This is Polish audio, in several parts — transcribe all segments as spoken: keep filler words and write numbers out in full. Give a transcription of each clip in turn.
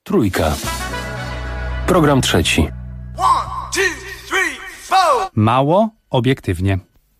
Trójka. Program trzeci. Mało obiektywnie.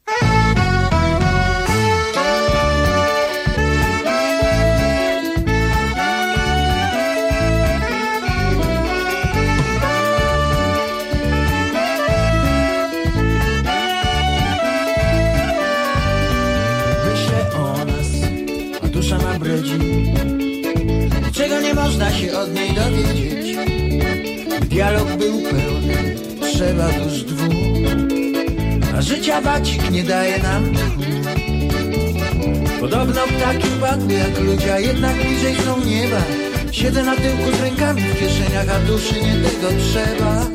Myślę o nas, a dusza ma bredzi, czego nie można się od niej dowiedzieć. Dialog był pełny, trzeba dusz dwóch, a życia bacik nie daje nam tchu. Podobno ptaki padły jak ludzie, a jednak bliżej są nieba. Siedzę na tyłku z rękami w kieszeniach, a duszy nie tego trzeba.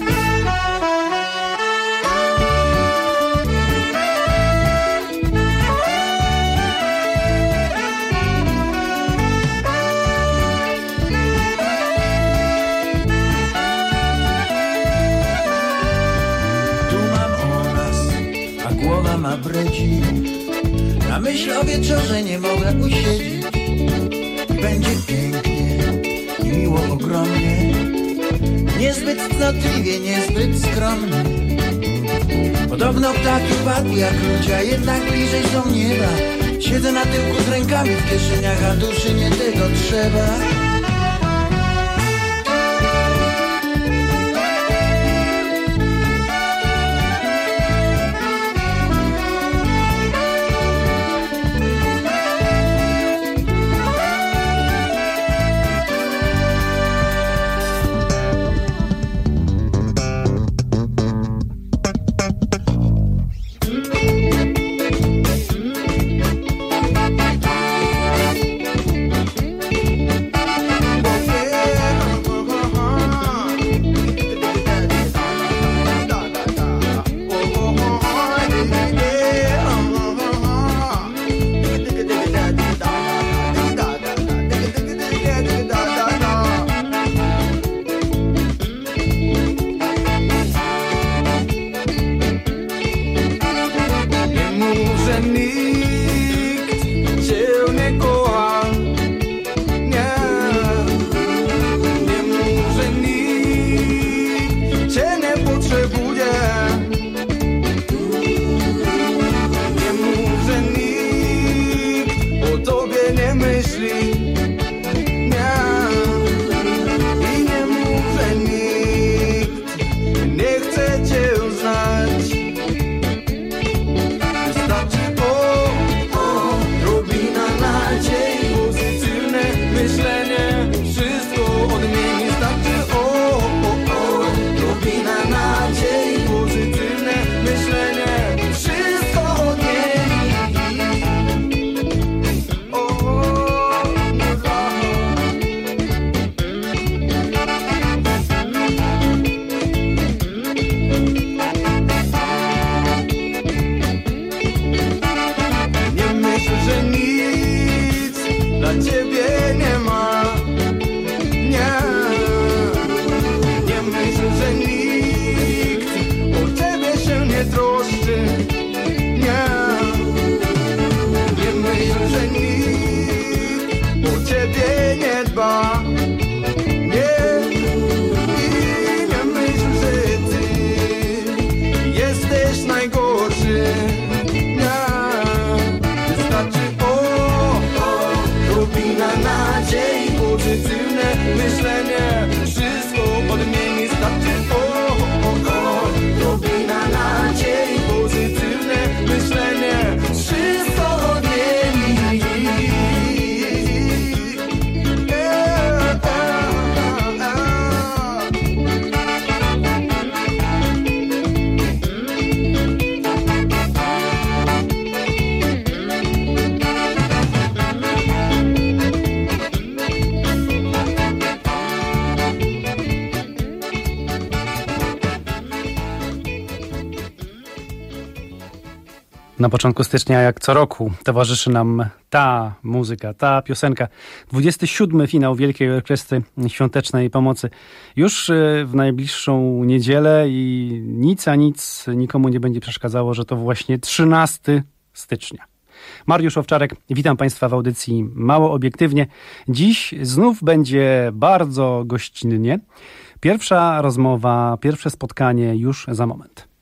Ma bredzi. Na myśl o wieczorze nie mogę usiedzieć. Będzie pięknie i miło ogromnie, niezbyt cnotliwie, niezbyt skromnie. Podobno ptaki padły jak ludzie, a jednak bliżej są nieba. Siedzę na tyłku z rękami w kieszeniach, a duszy nie tego trzeba. Na początku stycznia, jak co roku, towarzyszy nam ta muzyka, ta piosenka. dwudziesty siódmy finał Wielkiej Orkiestry Świątecznej Pomocy. Już w najbliższą niedzielę i nic a nic nikomu nie będzie przeszkadzało, że to właśnie trzynastego stycznia. Mariusz Owczarek, witam Państwa w audycji Mało Obiektywnie. Dziś znów będzie bardzo gościnnie. Pierwsza rozmowa, pierwsze spotkanie już za moment.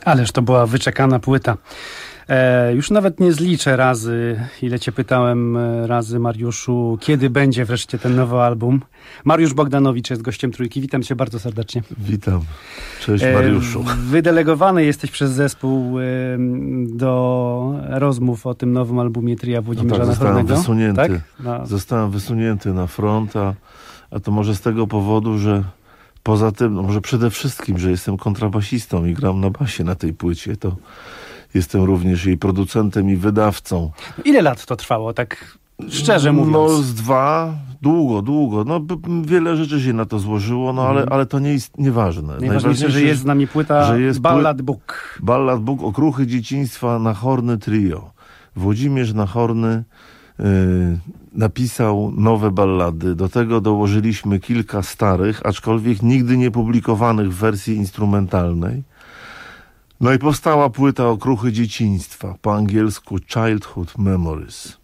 Ależ to była wyczekana płyta. E, już nawet nie zliczę razy, ile cię pytałem e, razy, Mariuszu, kiedy będzie wreszcie ten nowy album. Mariusz Bogdanowicz jest gościem Trójki. Witam cię bardzo serdecznie. Witam. Cześć, Mariuszu. E, wydelegowany jesteś przez zespół e, do rozmów o tym nowym albumie tria Włodzimierza no tak, zostałem Nachornego. Wysunięty. Tak? No. Zostałem wysunięty na front, a, a to może z tego powodu, że poza tym, no może przede wszystkim, że jestem kontrabasistą i gram na basie na tej płycie, to jestem również jej producentem i wydawcą. Ile lat to trwało, tak szczerze mówiąc? No z dwa, długo, długo. No b- wiele rzeczy się na to złożyło, no ale, ale to nie jest nieważne. Najważniejsze, że jest z nami płyta że jest Ballad pły- Book. Ballad Book, Okruchy dzieciństwa, Nachorny Trio. Włodzimierz Nachorny yy, napisał nowe ballady. Do tego dołożyliśmy kilka starych, aczkolwiek nigdy nie publikowanych w wersji instrumentalnej. No i powstała płyta Okruchy dzieciństwa, po angielsku Childhood Memories.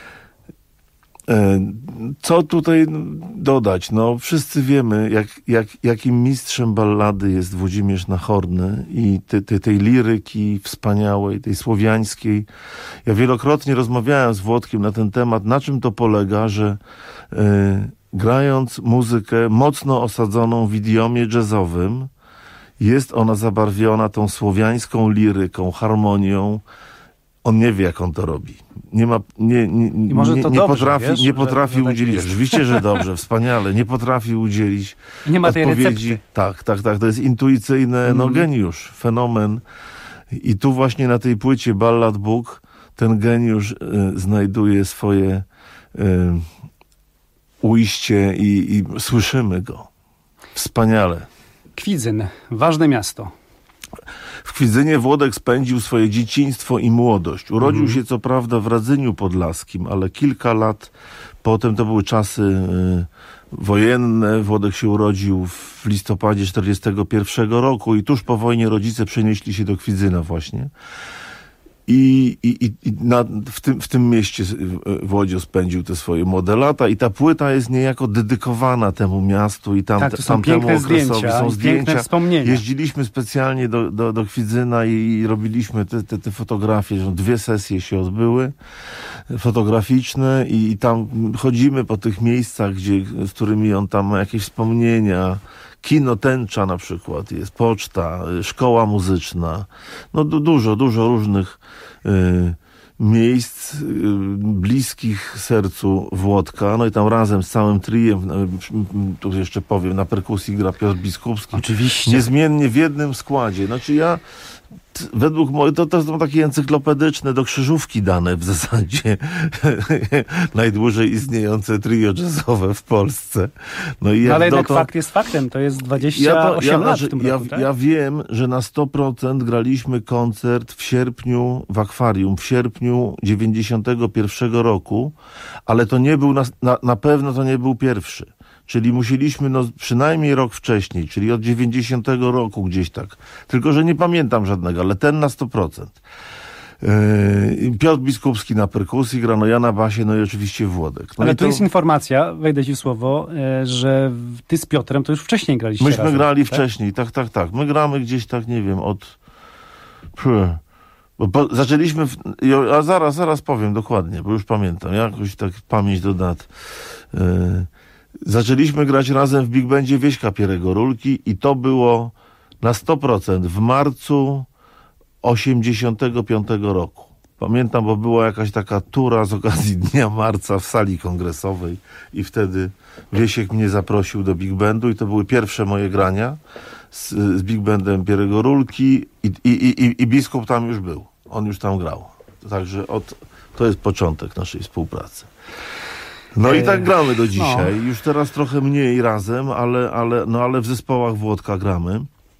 Co tutaj dodać? No wszyscy wiemy, jak, jak, jakim mistrzem ballady jest Włodzimierz Nachorny i te, te, tej liryki wspaniałej, tej słowiańskiej. Ja wielokrotnie rozmawiałem z Włodkiem na ten temat, na czym to polega, że y, grając muzykę mocno osadzoną w idiomie jazzowym, jest ona zabarwiona tą słowiańską liryką, harmonią. On nie wie, jak on to robi. Nie ma, nie, nie, nie, może to nie dobrze, potrafi, wiesz, nie potrafi że, że tak udzielić. jest. Oczywiście, że dobrze, wspaniale. Nie potrafi udzielić Nie ma tej odpowiedzi. recepty. Tak, tak, tak. To jest intuicyjne, Mm. no geniusz, fenomen. I tu właśnie na tej płycie Ballad Book ten geniusz y, znajduje swoje y, ujście i, i słyszymy go. Wspaniale. Kwidzyn, ważne miasto. W Kwidzynie Włodek spędził swoje dzieciństwo i młodość. Urodził Mhm. się co prawda w Radzyniu Podlaskim, ale kilka lat potem, to były czasy y, wojenne, Włodek się urodził w listopadzie czterdziestego pierwszego roku i tuż po wojnie rodzice przenieśli się do Kwidzyna właśnie. I, i, i na, w, tym, w tym mieście w Łodziu spędził te swoje młode lata i ta płyta jest niejako dedykowana temu miastu i tam, Tak, to są tamtemu piękne okresowi. zdjęcia, Są i zdjęcia. piękne wspomnienia. Jeździliśmy specjalnie do, do, do Kwidzyna i, i robiliśmy te, te, te fotografie. Dwie sesje się odbyły fotograficzne i, i tam chodzimy po tych miejscach, gdzie, z którymi on tam ma jakieś wspomnienia. Kino Tęcza na przykład jest, poczta, szkoła muzyczna. No du- dużo, dużo różnych y, miejsc y, bliskich sercu Włodka. No i tam razem z całym triem, y, tu jeszcze powiem, na perkusji gra Piotr Biskupski. Oczywiście. Niezmiennie w jednym składzie. Znaczy ja t- według mojego, to, to są takie encyklopedyczne do krzyżówki dane w zasadzie. Najdłużej istniejące trio jazzowe w Polsce. No i No ale jednak dotąd- fakt jest faktem, to jest dwadzieścia ja, to, osiem ja, lat znaczy, w tym ja, roku, tak? ja wiem, że na sto procent graliśmy koncert w sierpniu w Akwarium, w sierpniu dziewięćdziesiątego pierwszego roku, ale to nie był, na, na, na pewno to nie był pierwszy. Czyli musieliśmy no, przynajmniej rok wcześniej, czyli od dziewięćdziesiątego roku gdzieś tak. Tylko, że nie pamiętam żadnego, ale ten na sto procent. Yy, Piotr Biskupski na perkusji gra, no ja na basie, no i oczywiście Włodek. No Ale i tu to... jest informacja, wejdę ci w słowo, e, że ty z Piotrem to już wcześniej graliście Myśmy razem, grali tak? wcześniej, tak, tak, tak. My gramy gdzieś tak, nie wiem, od... Pff, bo po, zaczęliśmy, w, a zaraz, zaraz powiem dokładnie, bo już pamiętam, jakoś tak pamięć do dat. Yy, zaczęliśmy grać razem w Big Bandzie Wieśka Pierego Rulki i to było na sto procent w marcu osiemdziesiątego piątego roku. Pamiętam, bo była jakaś taka tura z okazji Dnia Marca w sali kongresowej i wtedy Wiesiek mnie zaprosił do Big Bandu i to były pierwsze moje grania z, z Big Bandem Pierego Rulki i, i, i, i biskup tam już był. On już tam grał. Także od, to jest początek naszej współpracy. No i tak gramy do dzisiaj. Już teraz trochę mniej razem, ale, ale, no ale w zespołach Włodka gramy.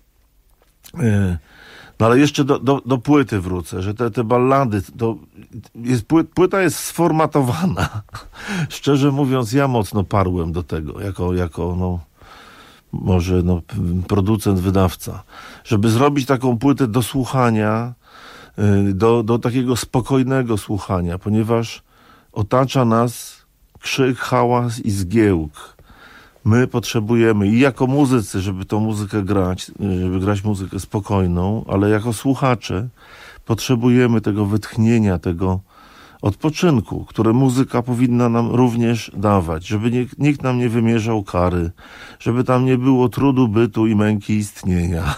No ale jeszcze do, do, do płyty wrócę, że te, te ballady, to jest, pły, płyta jest sformatowana. Szczerze mówiąc, ja mocno parłem do tego, jako, jako no, może no, producent, wydawca, żeby zrobić taką płytę do słuchania, do, do takiego spokojnego słuchania, ponieważ otacza nas krzyk, hałas i zgiełk. My potrzebujemy i jako muzycy, żeby tą muzykę grać, żeby grać muzykę spokojną, ale jako słuchacze potrzebujemy tego wytchnienia, tego odpoczynku, które muzyka powinna nam również dawać, żeby nie, nikt nam nie wymierzał kary, żeby tam nie było trudu bytu i męki istnienia.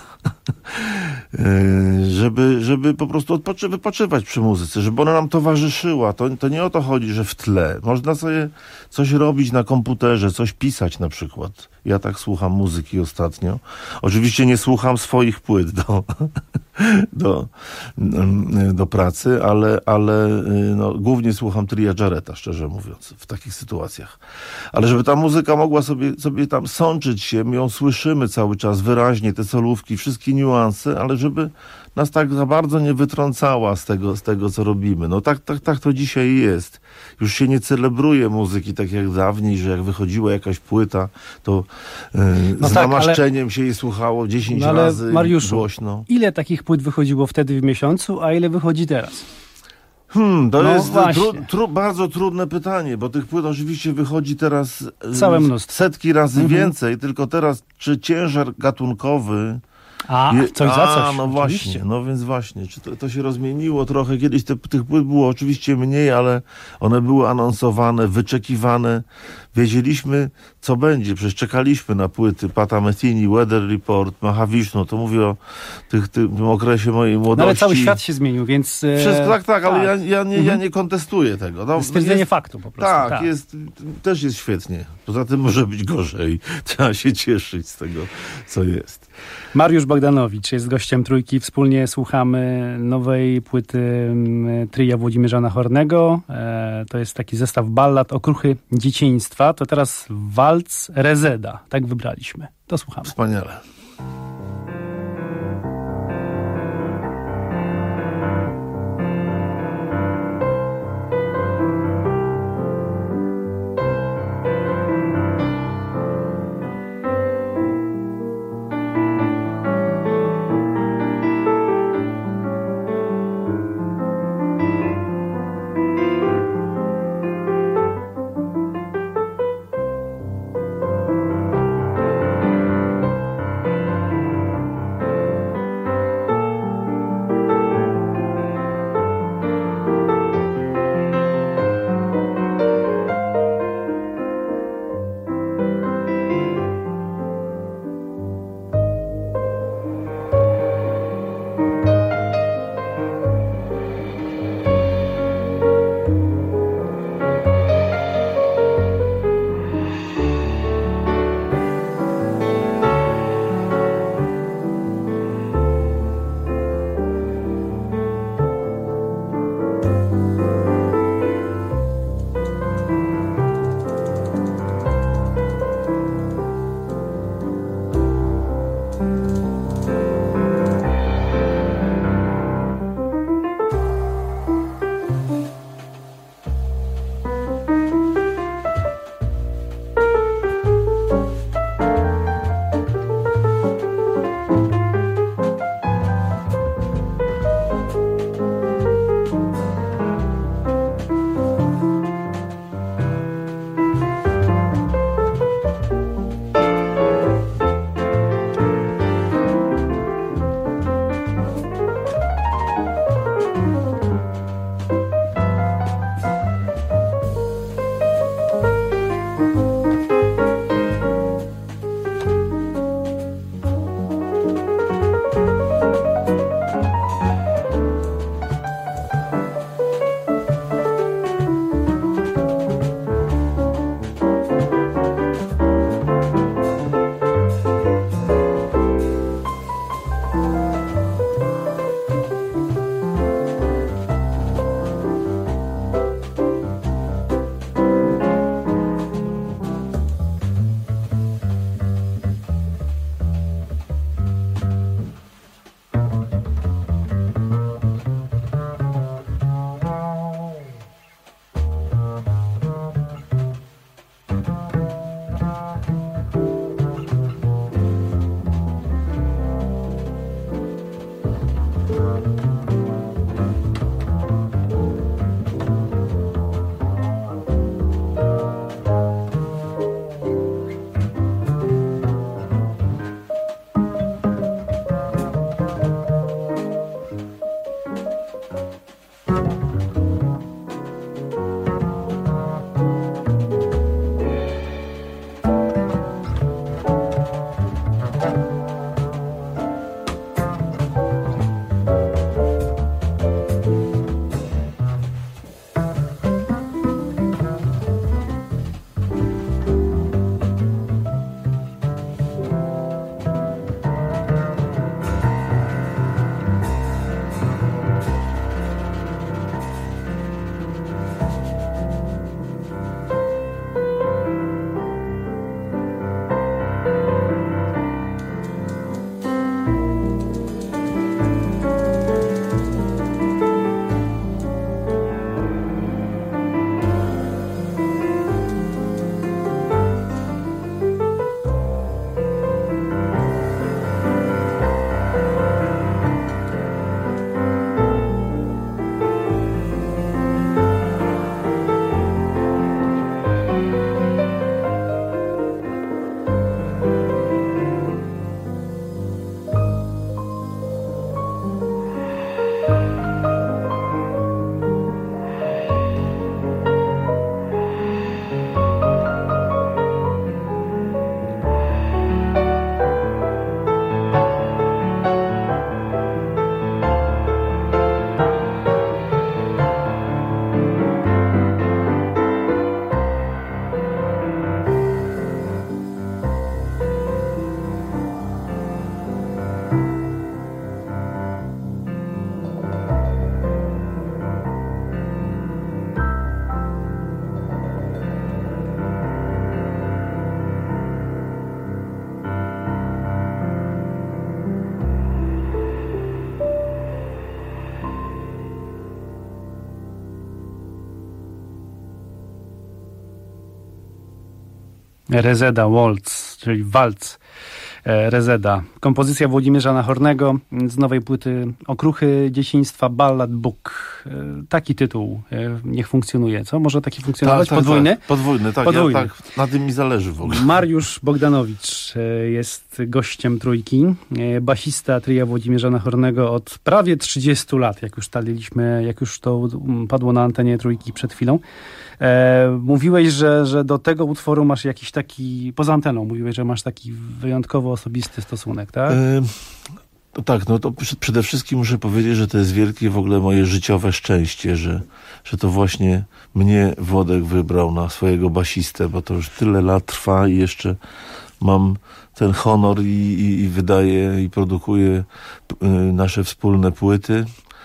żeby, żeby po prostu odpoczy, wypoczywać przy muzyce, żeby ona nam towarzyszyła. To, to nie o to chodzi, że w tle. Można sobie coś robić na komputerze, coś pisać na przykład. Ja tak słucham muzyki ostatnio. Oczywiście nie słucham swoich płyt do, do, do pracy, ale, ale no, głównie słucham Tria Jarretta, szczerze mówiąc, w takich sytuacjach. Ale żeby ta muzyka mogła sobie, sobie tam sączyć się, my ją słyszymy cały czas wyraźnie, te solówki, wszystkie niuanse, ale żeby nas tak za bardzo nie wytrącała z tego, z tego co robimy. No tak, tak, tak to dzisiaj jest. Już się nie celebruje muzyki tak jak dawniej, że jak wychodziła jakaś płyta, to yy, no z tak, namaszczeniem ale... się jej słuchało dziesięć no, ale razy Mariuszu, głośno. Ile takich płyt wychodziło wtedy w miesiącu, a ile wychodzi teraz? Hmm, to no jest tru, tru, tru, bardzo trudne pytanie, bo tych płyt oczywiście wychodzi teraz całe mnóstwo. Setki razy mhm. więcej, tylko teraz czy ciężar gatunkowy A, Je, coś za coś. A, no oczywiście. właśnie, no więc właśnie, czy to, to się rozmieniło trochę, kiedyś te, tych płyt było oczywiście mniej, ale one były anonsowane, wyczekiwane, wiedzieliśmy co będzie, przecież czekaliśmy na płyty Pata Metheny, Weather Report, Mahavishnu, to mówię o tych, tym okresie mojej młodości. No ale cały świat się zmienił, więc... Wszystko, tak, tak, ale tak. ja, ja, nie, mhm. ja nie kontestuję tego. No, stwierdzenie jest, faktu po prostu. Tak, tak. Jest, też jest świetnie. Poza tym może być gorzej. Trzeba się cieszyć z tego, co jest. Mariusz Bogdanowicz jest gościem Trójki. Wspólnie słuchamy nowej płyty tria Włodzimierza Nachornego. E, to jest taki zestaw ballad, okruchy dzieciństwa. To teraz walc Rezeda. Tak wybraliśmy. To słuchamy. Wspaniale. Rezeda Waltz, czyli walc Rezeda. Kompozycja Włodzimierza Nachornego z nowej płyty Okruchy dzieciństwa, Ballad Book. Taki tytuł niech funkcjonuje, co? Może taki funkcjonować tak, podwójny? Tak, podwójny, tak. Podwójny. Ja, tak. Na tym mi zależy w ogóle. Mariusz Bogdanowicz jest gościem Trójki. Basista tria Włodzimierza Nachornego od prawie trzydziestu lat, jak już taliliśmy, jak już to padło na antenie Trójki przed chwilą. E, mówiłeś, że, że do tego utworu masz jakiś taki, poza anteną, mówiłeś, że masz taki wyjątkowo osobisty stosunek, tak? E, to tak, no to przede wszystkim muszę powiedzieć, że to jest wielkie w ogóle moje życiowe szczęście, że, że to właśnie mnie Włodek wybrał na swojego basistę, bo to już tyle lat trwa i jeszcze mam ten honor i, i, i wydaję i produkuję y, nasze wspólne płyty.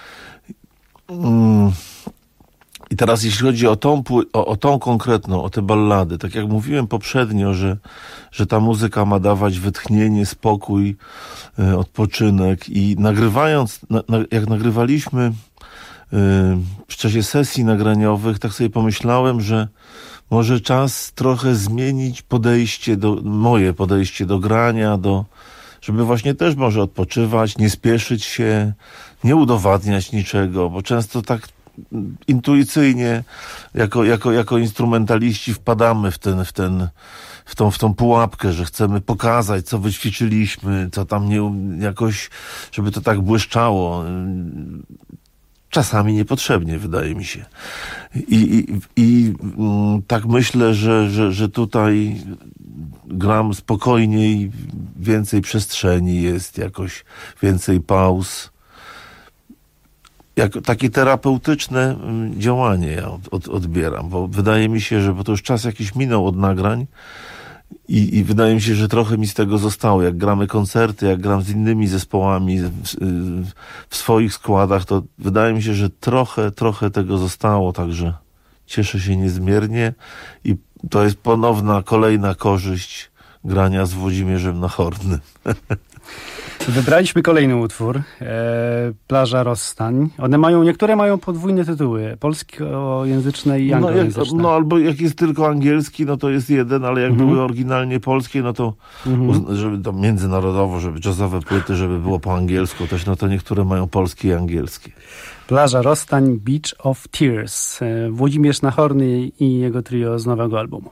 Mm. I teraz jeśli chodzi o tą, o, o tą konkretną, o te ballady, tak jak mówiłem poprzednio, że, że ta muzyka ma dawać wytchnienie, spokój, y, odpoczynek i nagrywając, na, na, jak nagrywaliśmy y, w czasie sesji nagraniowych, tak sobie pomyślałem, że może czas trochę zmienić podejście do, moje podejście do grania, do, żeby właśnie też może odpoczywać, nie spieszyć się, nie udowadniać niczego, bo często tak intuicyjnie jako, jako, jako instrumentaliści wpadamy w ten, w ten, w tą, w tą pułapkę, że chcemy pokazać, co wyćwiczyliśmy, co tam nie, jakoś, żeby to tak błyszczało. Czasami niepotrzebnie, wydaje mi się. I, i, i mm, tak myślę, że, że, że tutaj gram spokojniej, więcej przestrzeni jest, jakoś więcej pauz. Jak takie terapeutyczne działanie ja od, od, odbieram, bo wydaje mi się, że bo to już czas jakiś minął od nagrań i, i wydaje mi się, że trochę mi z tego zostało. Jak gramy koncerty, jak gram z innymi zespołami w, w swoich składach, to wydaje mi się, że trochę, trochę tego zostało, także cieszę się niezmiernie i to jest ponowna, kolejna korzyść grania z Włodzimierzem Nachornym. Wybraliśmy kolejny utwór, e, Plaża Rozstań. One mają, niektóre mają podwójne tytuły, polskojęzyczne i anglojęzyczne. No, no albo jak jest tylko angielski, no to jest jeden, ale jak mhm. były oryginalnie polskie, no to mhm. żeby to międzynarodowo, żeby jazzowe płyty, żeby było po angielsku też, no to niektóre mają polskie i angielskie. Plaża Rozstań, Beach of Tears. Włodzimierz Nachorny i jego trio z nowego albumu.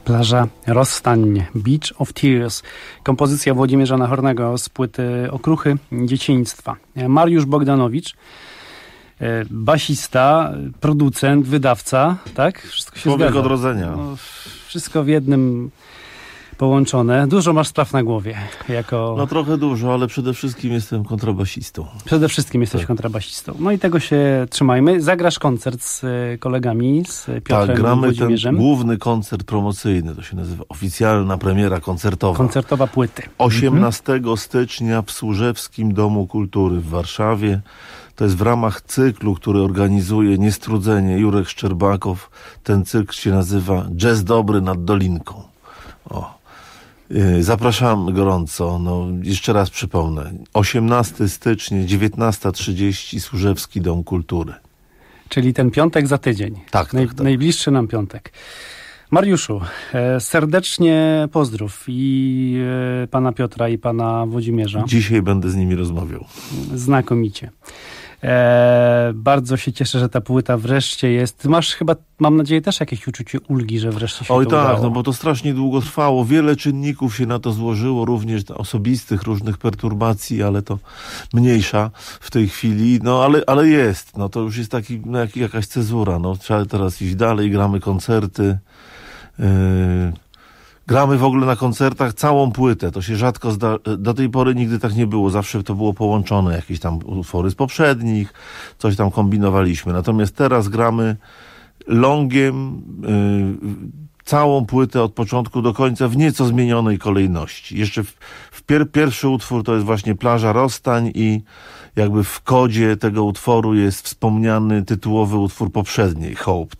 Plaża Rozstań, Beach of Tears. Kompozycja Włodzimierza Nachornego z płyty Okruchy dzieciństwa. Mariusz Bogdanowicz, basista, producent, wydawca, tak? Wszystko się Człowiek zgadza. odrodzenia. No, wszystko w jednym połączone. Dużo masz spraw na głowie. Jako... No trochę dużo, ale przede wszystkim jestem kontrabasistą. Przede wszystkim jesteś tak. kontrabasistą. No i tego się trzymajmy. Zagrasz koncert z kolegami, z Piotrem tak, gramy Włodzimierzem. ten główny koncert promocyjny, to się nazywa oficjalna premiera koncertowa. Koncertowa płyty. osiemnastego stycznia w Służewskim Domu Kultury w Warszawie. To jest w ramach cyklu, który organizuje Niestrudzenie Jurek Szczerbakow. Ten cykl się nazywa Jazz Dobry nad Dolinką. O. Zapraszam gorąco. No, jeszcze raz przypomnę. osiemnastego stycznia, dziewiętnasta trzydzieści, Służewski Dom Kultury. Czyli ten piątek za tydzień. Tak, Naj, tak, tak. Najbliższy nam piątek. Mariuszu, e, serdecznie pozdrów i e, pana Piotra, i pana Włodzimierza. Dzisiaj będę z nimi rozmawiał. Znakomicie. E, bardzo się cieszę, że ta płyta wreszcie jest. Masz chyba, mam nadzieję, też jakieś uczucie ulgi, że wreszcie się Oj to tak, udało. no bo to strasznie długo trwało. Wiele czynników się na to złożyło, również osobistych, różnych perturbacji, ale to mniejsza w tej chwili. No ale, ale jest. No to już jest taki, no, jak, jakaś cezura. No trzeba teraz iść dalej, gramy koncerty. Yy... Gramy w ogóle na koncertach całą płytę. To się rzadko zda... Do tej pory nigdy tak nie było. Zawsze to było połączone. Jakieś tam utwory z poprzednich. Coś tam kombinowaliśmy. Natomiast teraz gramy longiem yy, całą płytę od początku do końca w nieco zmienionej kolejności. Jeszcze w, w pier... pierwszy utwór to jest właśnie Plaża Rozstań i jakby w kodzie tego utworu jest wspomniany tytułowy utwór poprzedniej, Hope.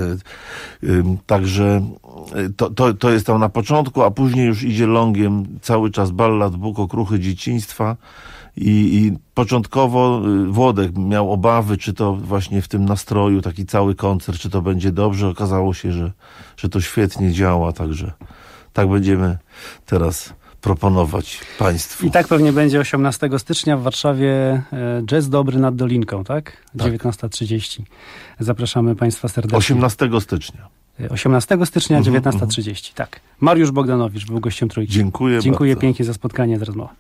Także to, to, to jest tam na początku, a później już idzie longiem cały czas ballad Bóg, Okruchy dzieciństwa. I, I początkowo Włodek miał obawy, czy to właśnie w tym nastroju, taki cały koncert, czy to będzie dobrze. Okazało się, że, że to świetnie działa, także tak będziemy teraz proponować państwu. I tak pewnie będzie osiemnastego stycznia w Warszawie e, Jazz Dobry nad Dolinką, tak? tak. dziewiętnasta trzydzieści. Zapraszamy państwa serdecznie. osiemnastego stycznia. osiemnastego stycznia, dziewiętnasta trzydzieści, tak. Mariusz Bogdanowicz był gościem Trójki. Dziękuję Dziękuję bardzo. pięknie za spotkanie, za rozmowę.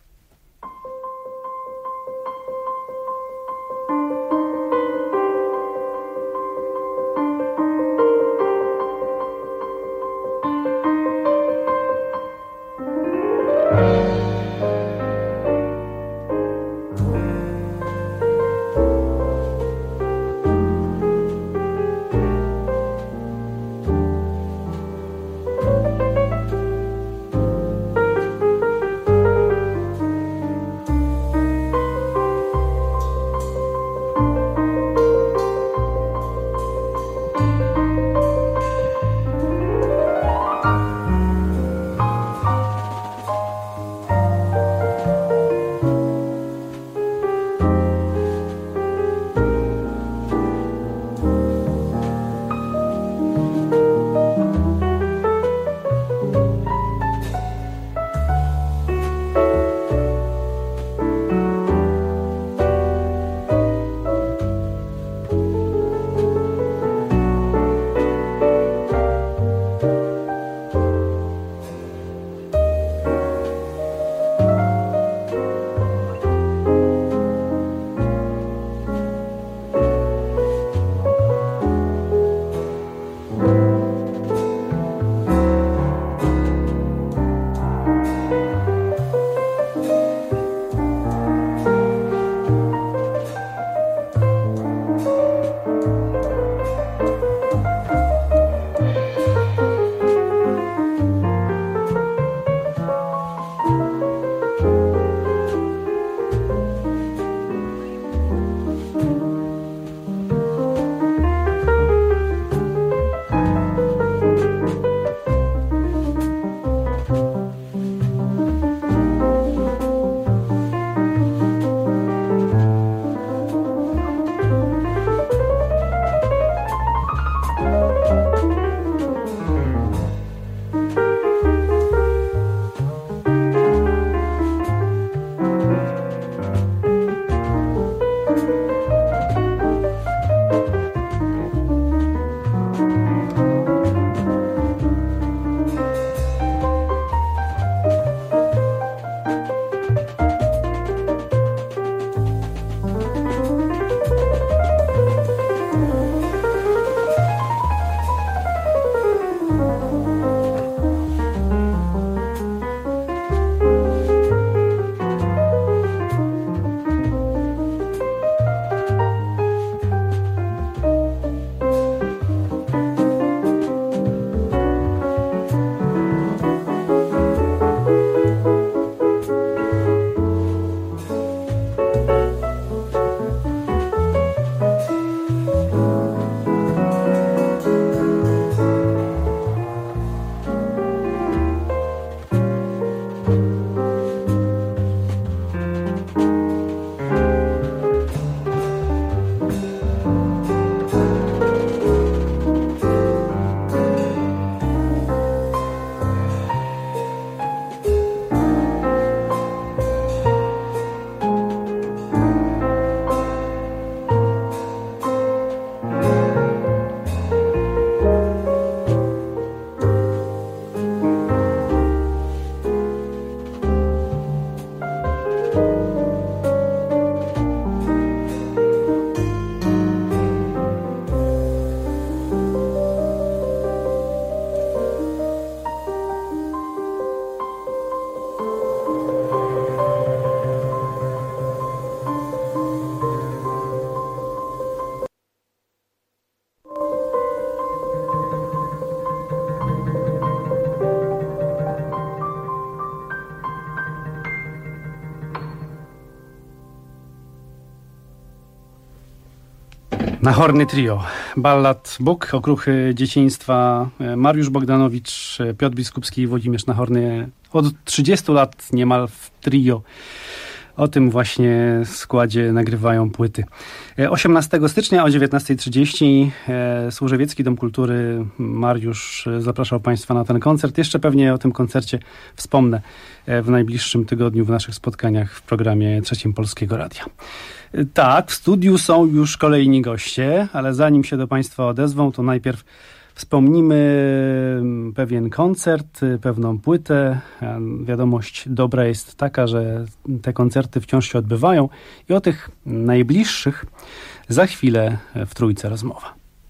Nahorny Trio. Ballad Bóg, okruchy dzieciństwa. Mariusz Bogdanowicz, Piotr Biskupski i Włodzimierz Nahorny od trzydziestu lat niemal w trio. O tym właśnie składzie nagrywają płyty. osiemnastego stycznia o dziewiętnasta trzydzieści Służewiecki Dom Kultury. Mariusz zapraszał Państwa na ten koncert. Jeszcze pewnie o tym koncercie wspomnę w najbliższym tygodniu w naszych spotkaniach w programie Trzecim Polskiego Radia. Tak, w studiu są już kolejni goście, ale zanim się do Państwa odezwą, to najpierw wspomnimy pewien koncert, pewną płytę. Wiadomość dobra jest taka, że te koncerty wciąż się odbywają i o tych najbliższych za chwilę w Trójce rozmowa.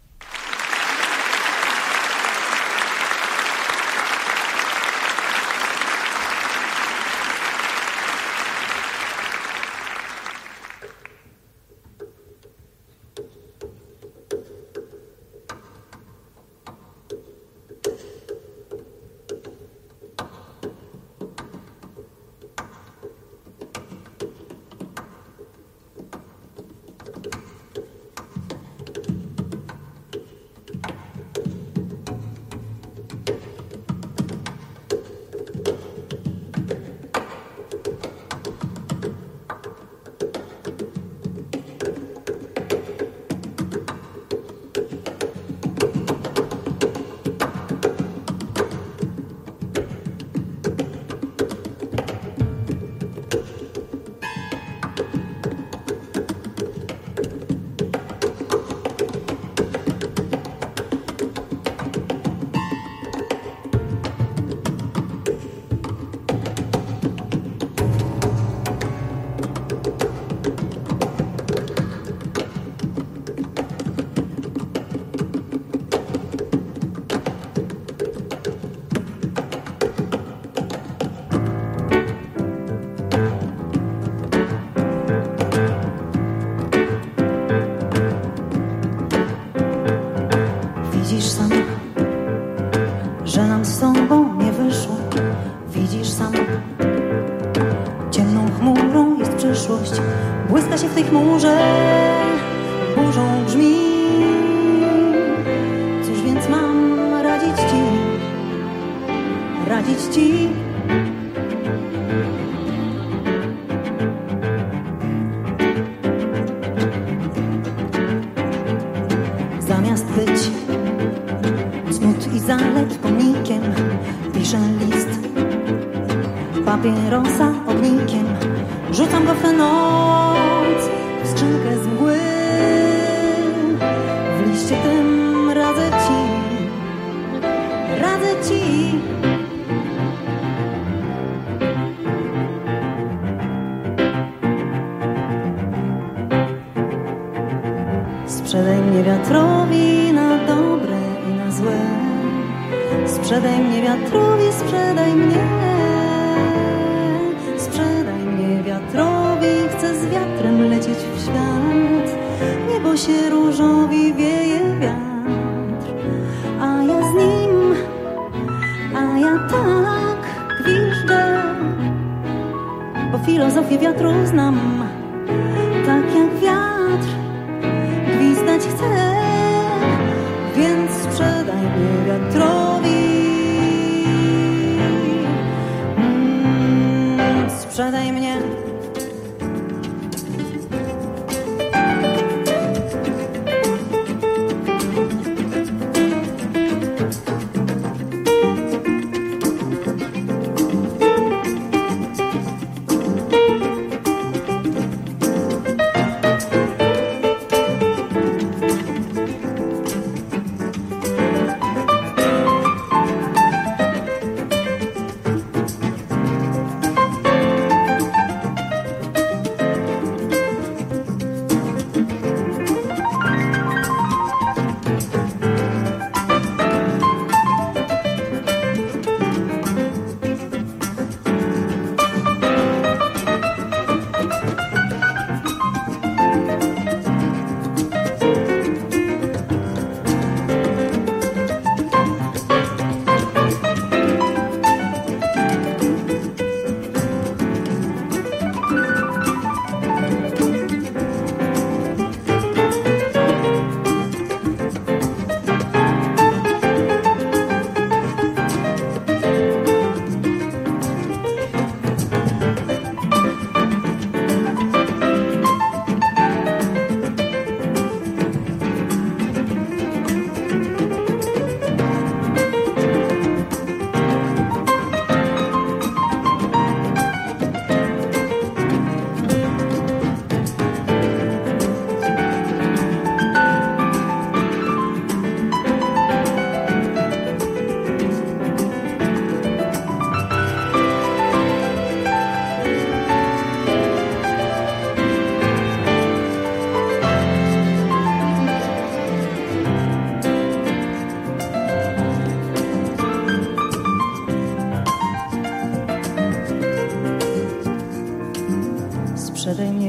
Błyska się w tej chmurze, burzą grzmi. Cóż więc mam radzić ci, radzić ci? Zamiast być cnót i zalet pomnikiem, piszę list, papierosa ognikiem. Rzucam go w tę noc, w skrzynkę z mgły. W liście tym radzę ci, radzę ci. Sprzedaj mnie wiatrowi na dobre i na złe. Sprzedaj mnie wiatrowi, sprzedaj mnie. Wiatrowi, chcę z wiatrem lecieć w świat. Niebo się różowi wieje wiatr, a ja z nim, a ja tak gwiżdżę, bo filozofię wiatru znam, tak jak wiatr gwizdać chcę. Więc sprzedaj mnie wiatrowi, mm, sprzedaj mnie.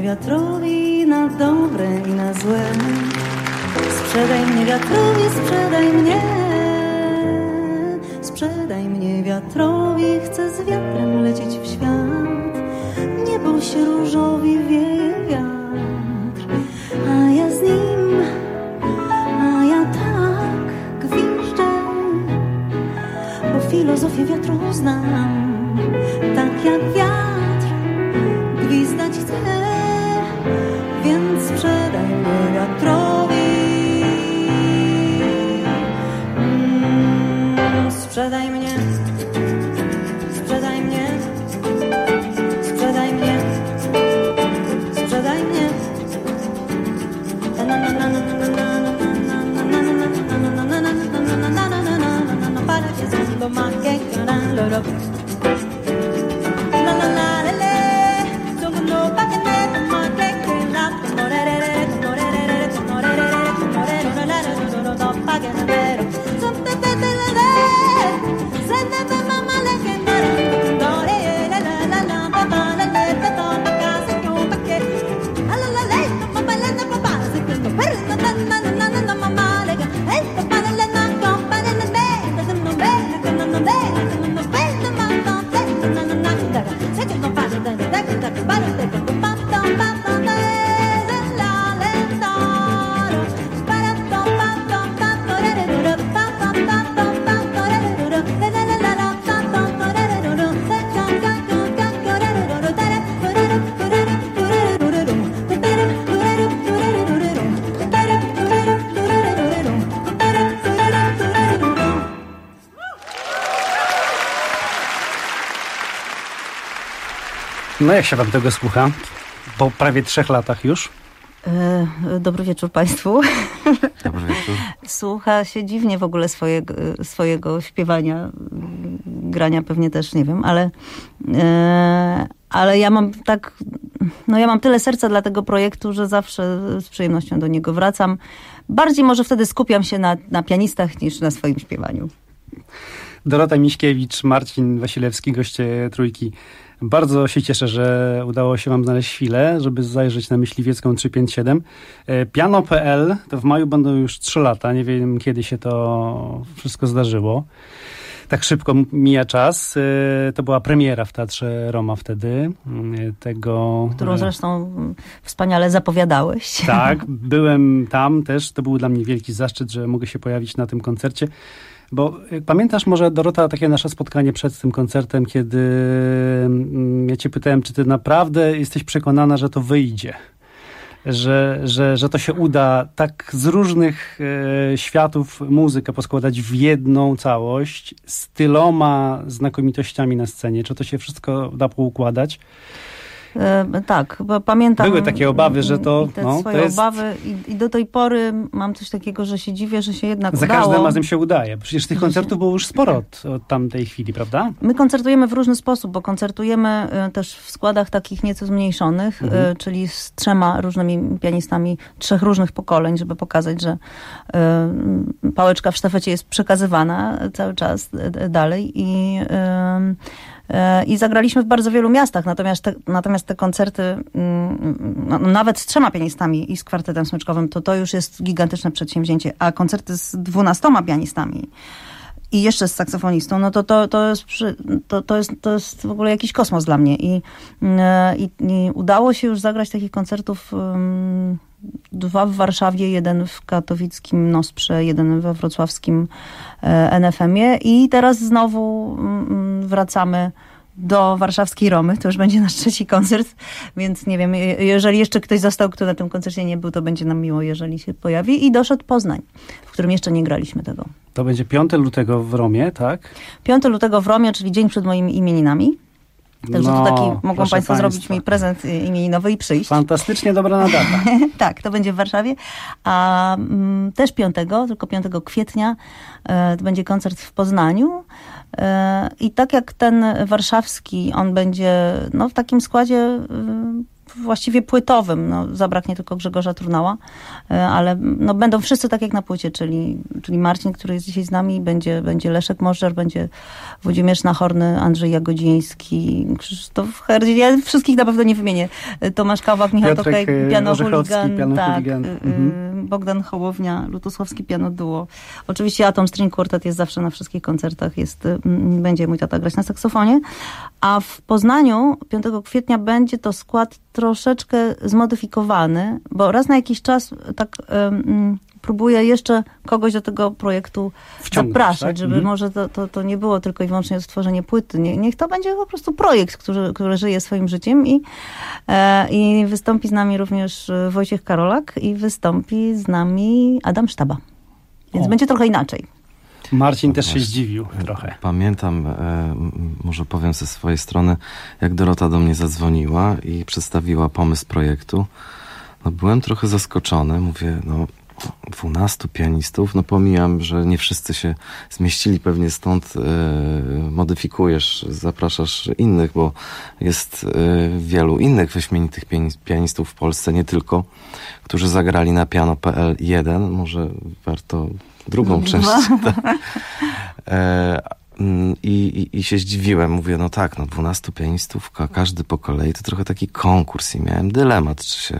wiatrowi na dobre i na złe. Sprzedaj mnie wiatrowi, sprzedaj mnie. Sprzedaj mnie wiatrowi, chcę z wiatrem lecieć w świat. Niebo się różowi wieje wiatr, a ja z nim, a ja tak gwiżdżę, bo filozofię wiatru znam. Tak jak wiatr gwizdać chcę, więc sprzedaj mnie wiatrowi. Mm, sprzedaj mnie, sprzedaj mnie, sprzedaj mnie, sprzedaj mnie. Para que siendo más que ganan loro. La la la la la, somos no pa que te tomas que que la morere morere morere morere la la la la no pa que no son te te te la la se te te mama le que mara dore la la la la pa pa la le te to pa ka se que un pa que la la la la pa pa la na pa pa se que no per na na na na na mama le que el pa pa la na pa pa la na be no be no be no be no be No jak się wam tego słucha? Po prawie trzech latach już? Dobry wieczór Państwu. Dobry wieczór. Słucha się dziwnie w ogóle swojego, swojego śpiewania, grania pewnie też, nie wiem, ale, ale ja mam tak, no ja mam tyle serca dla tego projektu, że zawsze z przyjemnością do niego wracam. Bardziej może wtedy skupiam się na, na pianistach niż na swoim śpiewaniu. Dorota Miśkiewicz, Marcin Wasilewski, goście Trójki. Bardzo się cieszę, że udało się wam znaleźć chwilę, żeby zajrzeć na Myśliwiecką trzysta pięćdziesiąt siedem. Piano kropka pe el, to w maju będą już trzy lata. Nie wiem, kiedy się to wszystko zdarzyło. Tak szybko mija czas. To była premiera w Teatrze Roma wtedy. Tego, którą zresztą wspaniale zapowiadałeś. Tak, byłem tam też. To był dla mnie wielki zaszczyt, że mogę się pojawić na tym koncercie. Bo pamiętasz może, Dorota, takie nasze spotkanie przed tym koncertem, kiedy ja cię pytałem, czy ty naprawdę jesteś przekonana, że to wyjdzie? Że, że, że to się uda tak z różnych e, światów muzykę poskładać w jedną całość, z tyloma znakomitościami na scenie. Czy to się wszystko da poukładać? E, tak, bo pamiętam... Były takie obawy, że to... te no, swoje to jest... obawy i, i do tej pory mam coś takiego, że się dziwię, że się jednak Za udało. każdym razem się udaje. Przecież tych koncertów było już sporo od, od tamtej chwili, prawda? My koncertujemy w różny sposób, bo koncertujemy też w składach takich nieco zmniejszonych, mhm. czyli z trzema różnymi pianistami, trzech różnych pokoleń, żeby pokazać, że y, pałeczka w sztafecie jest przekazywana cały czas dalej i y, I zagraliśmy w bardzo wielu miastach, natomiast te, natomiast te koncerty no, nawet z trzema pianistami i z kwartetem smyczkowym, to to już jest gigantyczne przedsięwzięcie, a koncerty z dwunastoma pianistami i jeszcze z saksofonistą, no to to, to, jest, to, to, jest, to jest w ogóle jakiś kosmos dla mnie. I, i, i udało się już zagrać takich koncertów um, dwa w Warszawie, jeden w katowickim Nosprze, jeden we wrocławskim en ef emie i teraz znowu um, wracamy do warszawskiej Romy. To już będzie nasz trzeci koncert, więc nie wiem, jeżeli jeszcze ktoś został, kto na tym koncercie nie był, to będzie nam miło, jeżeli się pojawi. I doszedł Poznań, w którym jeszcze nie graliśmy tego. To będzie piątego lutego w Romie, tak? piątego lutego w Romie, czyli dzień przed moimi imieninami. Także no, to taki, mogą Państwo państwa. zrobić mi prezent imieninowy i przyjść. Fantastycznie dobra data. Tak, to będzie w Warszawie. A m, też piątego, tylko piątego kwietnia e, to będzie koncert w Poznaniu. E, I tak jak ten warszawski, on będzie no, w takim składzie e, właściwie płytowym. No, zabraknie tylko Grzegorza Trunała, ale no, będą wszyscy tak jak na płycie, czyli, czyli Marcin, który jest dzisiaj z nami, będzie, będzie Leszek Możdżer, będzie Włodzimierz Nachorny, Andrzej Jagodziński, Krzysztof Herdzin, ja wszystkich na pewno nie wymienię. Tomasz Kałwak, Michał Tokaj, piano Hooligan, tak, mhm. Bogdan Hołownia, Lutosławski piano duo. Oczywiście Atom String Quartet jest zawsze na wszystkich koncertach, jest, będzie mój tata grać na saksofonie, a w Poznaniu piątego kwietnia będzie to skład troszeczkę zmodyfikowany, bo raz na jakiś czas tak um, próbuję jeszcze kogoś do tego projektu wciągnąć, zapraszać, tak? żeby mhm. może to, to, to nie było tylko i wyłącznie stworzenie płyty. Nie, niech to będzie po prostu projekt, który, który żyje swoim życiem i, e, i wystąpi z nami również Wojciech Karolak i wystąpi z nami Adam Sztaba. Więc o. będzie trochę inaczej. Marcin też się zdziwił trochę. Pamiętam, e, może powiem ze swojej strony, jak Dorota do mnie zadzwoniła i przedstawiła pomysł projektu. No, byłem trochę zaskoczony. Mówię, no dwunastu pianistów, no pomijam, że nie wszyscy się zmieścili, pewnie stąd e, modyfikujesz, zapraszasz innych, bo jest e, wielu innych wyśmienitych pianistów w Polsce, nie tylko, którzy zagrali na piano P L jeden. Może warto drugą część. Tak. E, i, i, I się zdziwiłem. Mówię, no tak, no dwunastu pianistów, każdy po kolei, to trochę taki konkurs i miałem dylemat, czy się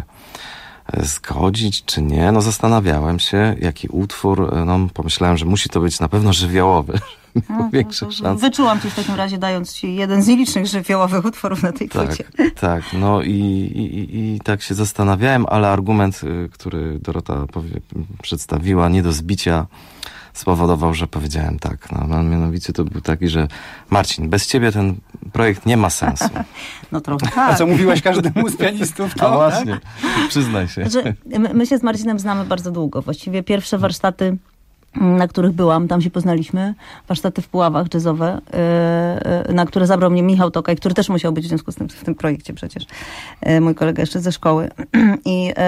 zgodzić, czy nie. No zastanawiałem się, jaki utwór, no pomyślałem, że musi to być na pewno żywiołowy, żeby miał większych szans. Wyczułam ci w takim razie, dając ci jeden z nielicznych żywiołowych utworów na tej tak, płycie. Tak, no i, i, i tak się zastanawiałem, ale argument, który Dorota powie, przedstawiła, nie do zbicia, spowodował, że powiedziałem tak. No, no, mianowicie to był taki, że Marcin, bez ciebie ten projekt nie ma sensu. No trochę tak. A co mówiłaś każdemu z pianistów? To, A właśnie, tak? Przyznaj się. Znaczy, my, my się z Marcinem znamy bardzo długo. Właściwie pierwsze warsztaty, na których byłam, tam się poznaliśmy, warsztaty w Puławach jazzowe, yy, na które zabrał mnie Michał Tokaj, który też musiał być w związku z tym w tym projekcie przecież. Yy, mój kolega jeszcze ze szkoły. I yy,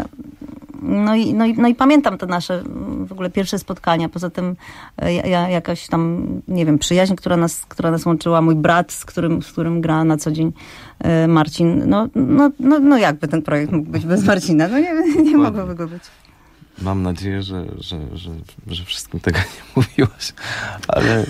No i, no, i, no i pamiętam te nasze w ogóle pierwsze spotkania. Poza tym ja, jakaś tam, nie wiem, przyjaźń, która nas, która nas łączyła. Mój brat, z którym, z którym gra na co dzień Marcin. No, no, no, no jakby ten projekt mógł być bez Marcina? No nie, nie mogłoby go być. Mam nadzieję, że, że, że, że wszystkim tego nie mówiłaś, ale...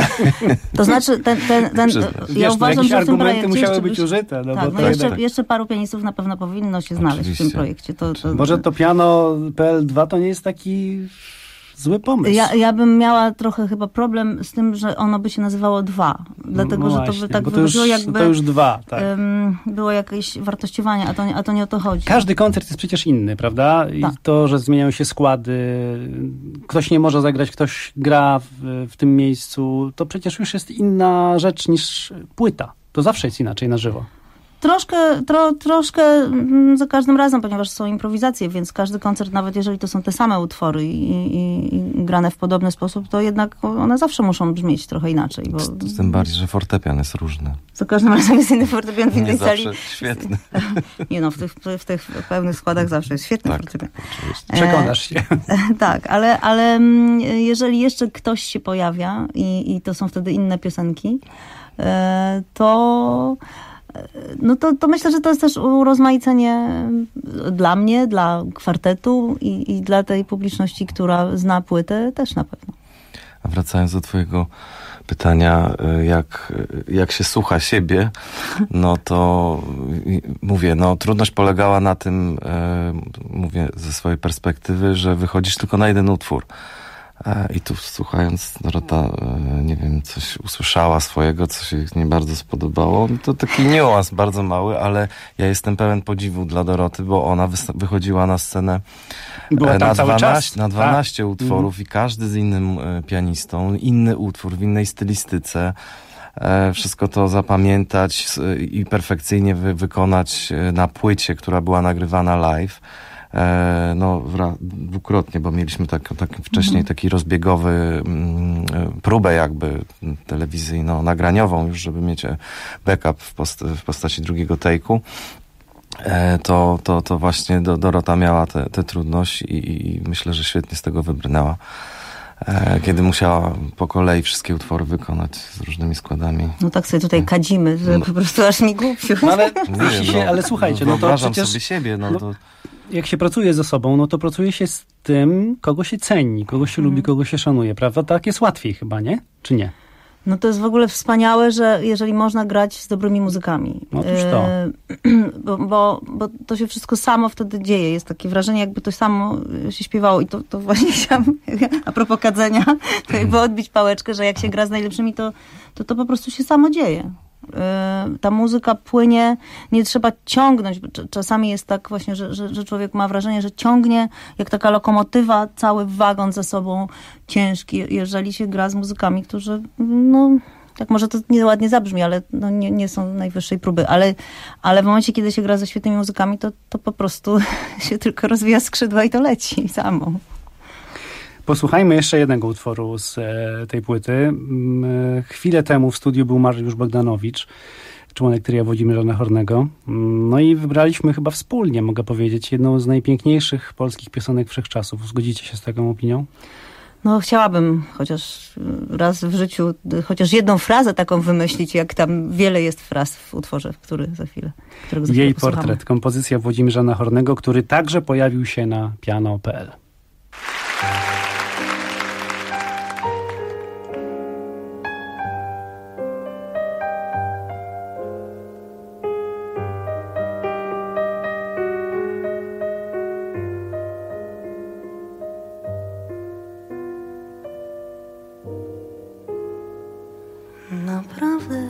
To znaczy, ten, ten, ten, ja Wiesz, uważam, że argumenty musiały być użyte. No tak, bo no to jeszcze, tak. jeszcze paru pianistów na pewno powinno się znaleźć Oczywiście. w tym projekcie. To, to... Może to piano P L dwa to nie jest taki zły pomysł. Ja, ja bym miała trochę chyba problem z tym, że ono by się nazywało dwa. Dlatego, no że właśnie, to by tak bo to już, jakby... To już dwa, tak. Um, było jakieś wartościowanie, a to, a to nie o to chodzi. Każdy koncert jest przecież inny, prawda? I tak. to, że zmieniają się składy, ktoś nie może zagrać, ktoś gra w, w tym miejscu, to przecież już jest inna rzecz niż płyta. To zawsze jest inaczej na żywo. Troszkę, tro, troszkę za każdym razem, ponieważ są improwizacje, więc każdy koncert, nawet jeżeli to są te same utwory i, i, i grane w podobny sposób, to jednak one zawsze muszą brzmieć trochę inaczej. Bo... Tym bardziej, że fortepian jest różny. Za każdym razem jest inny fortepian w innej Nie sali. Zawsze świetny. Nie no, w tych, w tych pełnych składach zawsze jest świetny tak, fortepian. Oczywiście. Przekonasz się. E, tak, ale, ale jeżeli jeszcze ktoś się pojawia i, i to są wtedy inne piosenki, e, to... No to, to myślę, że to jest też urozmaicenie dla mnie, dla kwartetu i, i dla tej publiczności, która zna płytę, też na pewno. A wracając do twojego pytania, jak, jak się słucha siebie, no to mówię, no trudność polegała na tym, mówię ze swojej perspektywy, że wychodzisz tylko na jeden utwór. I tu słuchając, Dorota, nie wiem, coś usłyszała swojego, co się nie bardzo spodobało. To taki niuans bardzo mały, ale ja jestem pełen podziwu dla Doroty, bo ona wychodziła na scenę Była na, cały dwanaście, czas. na dwanaście tak. utworów mm. i każdy z innym pianistą, inny utwór w innej stylistyce. Wszystko to zapamiętać i perfekcyjnie wy- wykonać na płycie, która była nagrywana live. No dwukrotnie, bo mieliśmy tak, tak wcześniej mhm. taki rozbiegowy mm, próbę jakby telewizyjną, nagraniową już, żeby mieć backup w, post- w postaci drugiego take'u. To, to, to właśnie do, Dorota miała te, te trudności i, i myślę, że świetnie z tego wybrnęła. e, kiedy musiała po kolei wszystkie utwory wykonać z różnymi składami. No tak sobie tutaj kadzimy, że No. po prostu aż mi głupio. No ale, Nie wiem, się, no, ale słuchajcie, no to wyobrażam przecież sobie siebie, no, no, to... jak się pracuje ze sobą, no to pracuje się z tym, kogo się ceni, kogo się lubi, kogo się szanuje, prawda? Tak jest łatwiej chyba, nie? Czy nie? No to jest w ogóle wspaniałe, że jeżeli można grać z dobrymi muzykami. Otóż to. E, bo, bo, bo to się wszystko samo wtedy dzieje. Jest takie wrażenie, jakby to samo się śpiewało. I to, to właśnie chciałam, a propos kadzenia, to jakby odbić pałeczkę, że jak się gra z najlepszymi, to to, to po prostu się samo dzieje. E, ta muzyka płynie, nie trzeba ciągnąć. Czasami jest tak właśnie, że, że, że człowiek ma wrażenie, że ciągnie jak taka lokomotywa cały wagon za sobą ciężki, jeżeli się gra z muzykami, którzy, no, tak może to nieładnie zabrzmi, ale no, nie, nie są najwyższej próby, ale, ale w momencie, kiedy się gra ze świetnymi muzykami, to, to po prostu się tylko rozwija skrzydła i to leci samo. Posłuchajmy jeszcze jednego utworu z e, tej płyty. Mm, chwilę temu w studiu był Mariusz Bogdanowicz, członek tria Włodzimierza Nachornego. Mm, no i wybraliśmy chyba wspólnie, mogę powiedzieć, jedną z najpiękniejszych polskich piosenek wszechczasów. Zgodzicie się z taką opinią? No chciałabym chociaż raz w życiu, chociaż jedną frazę taką wymyślić, jak tam wiele jest fraz w utworze, który za chwilę, którego za chwilę Jej posłuchamy. portret, kompozycja Włodzimierza Nachornego, który także pojawił się na piano kropka pe el. Naprawdę,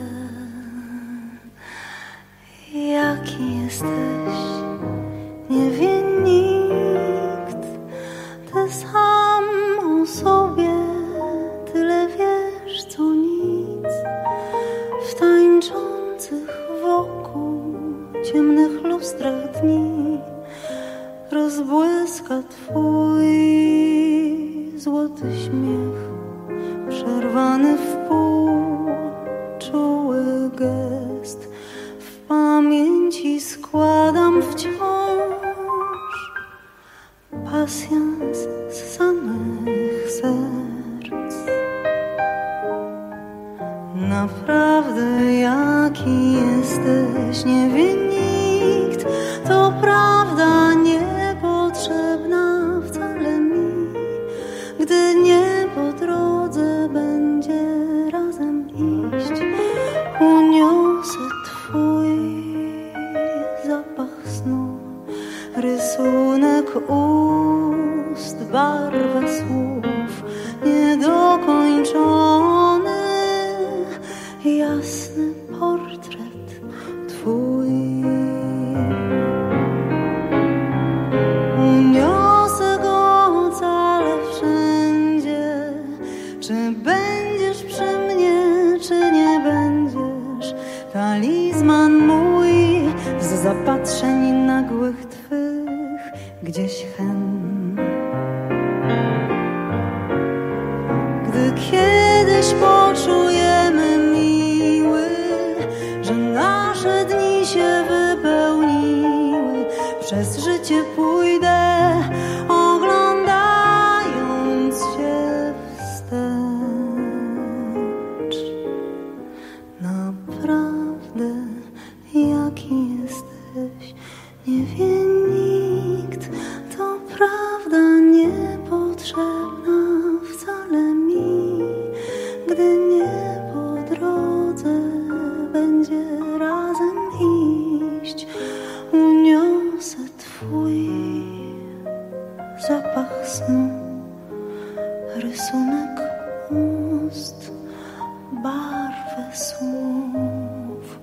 jaki jesteś, nie wie nikt. Ty sam o sobie tyle wiesz, co nic. W tańczących wokół ciemnych lustrach dni rozbłyska twój złoty śmiech, przerwany w pół. Czuły gest w pamięci składam wciąż pasjans z samych serc. Naprawdę jaki jesteś, nie wie nikt. To prawda niepotrzebna wcale mi, gdy nie po drodze będzie razem iść. Uniosę twój zapach snu, rysunek ust, barwę słów, niedokończony, jasny portret twój. Uniosę go ocale wszędzie. Czy będziesz przy mnie, czy nie będziesz? Talizman mój z zapatrzeń nagłych twych, gdzieś hen. Gdy kiedyś poczujemy, miły, że nasze dni się wypełniły, przez życie pójdę, oglądając się wstecz. Naprawdę, jaki jesteś, nie wie nikt. To prawda niepotrzebna wcale mi, gdy nie po drodze będzie razem iść. Uniosę twój zapach snu, rysunek ust, barwę słów,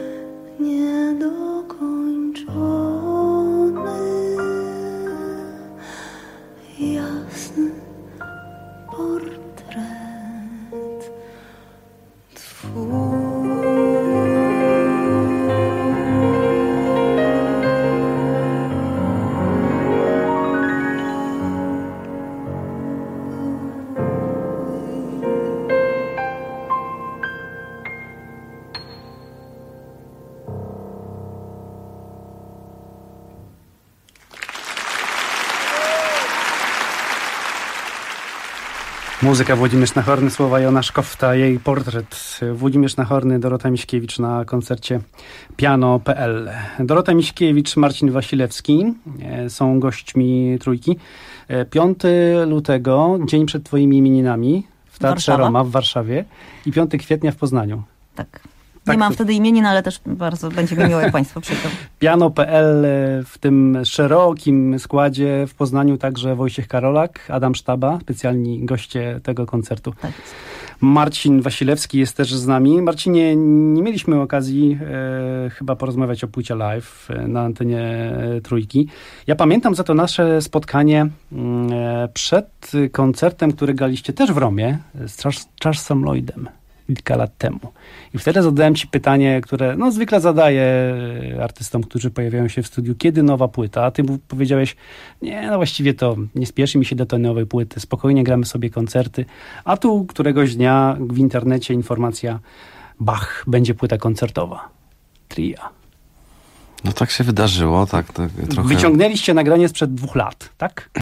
niedokończony, jasny portret twój. Muzyka Włodzimierz Nachorny, słowa Jona Szkofta, jej portret. Włodzimierz Nachorny, Dorota Miśkiewicz na koncercie piano kropka p l. Dorota Miśkiewicz, Marcin Wasilewski są gośćmi Trójki. piątego lutego, dzień przed twoimi imieninami w Teatrze Warszawa. Roma w Warszawie i piątego kwietnia w Poznaniu. Tak. Nie Tak, mam to- wtedy imienin, ale też bardzo będzie mi miło, jak państwo przyjdą. piano kropka p l w tym szerokim składzie w Poznaniu także Wojciech Karolak, Adam Sztaba, specjalni goście tego koncertu. Tak jest. Marcin Wasilewski jest też z nami. Marcinie, nie mieliśmy okazji e, chyba porozmawiać o płycie live e, na antenie e, Trójki. Ja pamiętam za to nasze spotkanie mm, e, przed koncertem, który graliście też w Romie z Charles- Charlesem Lloydem kilka lat temu. I wtedy zadałem ci pytanie, które no, zwykle zadaję e, artystom, którzy pojawiają się w studiu, kiedy nowa płyta? A ty mu powiedziałeś, nie, no właściwie to nie spieszy mi się do tej nowej płyty, spokojnie gramy sobie koncerty. A tu któregoś dnia w internecie informacja, bach, będzie płyta koncertowa. Tria. No tak się wydarzyło, tak, tak trochę... Wyciągnęliście nagranie sprzed dwóch lat, tak?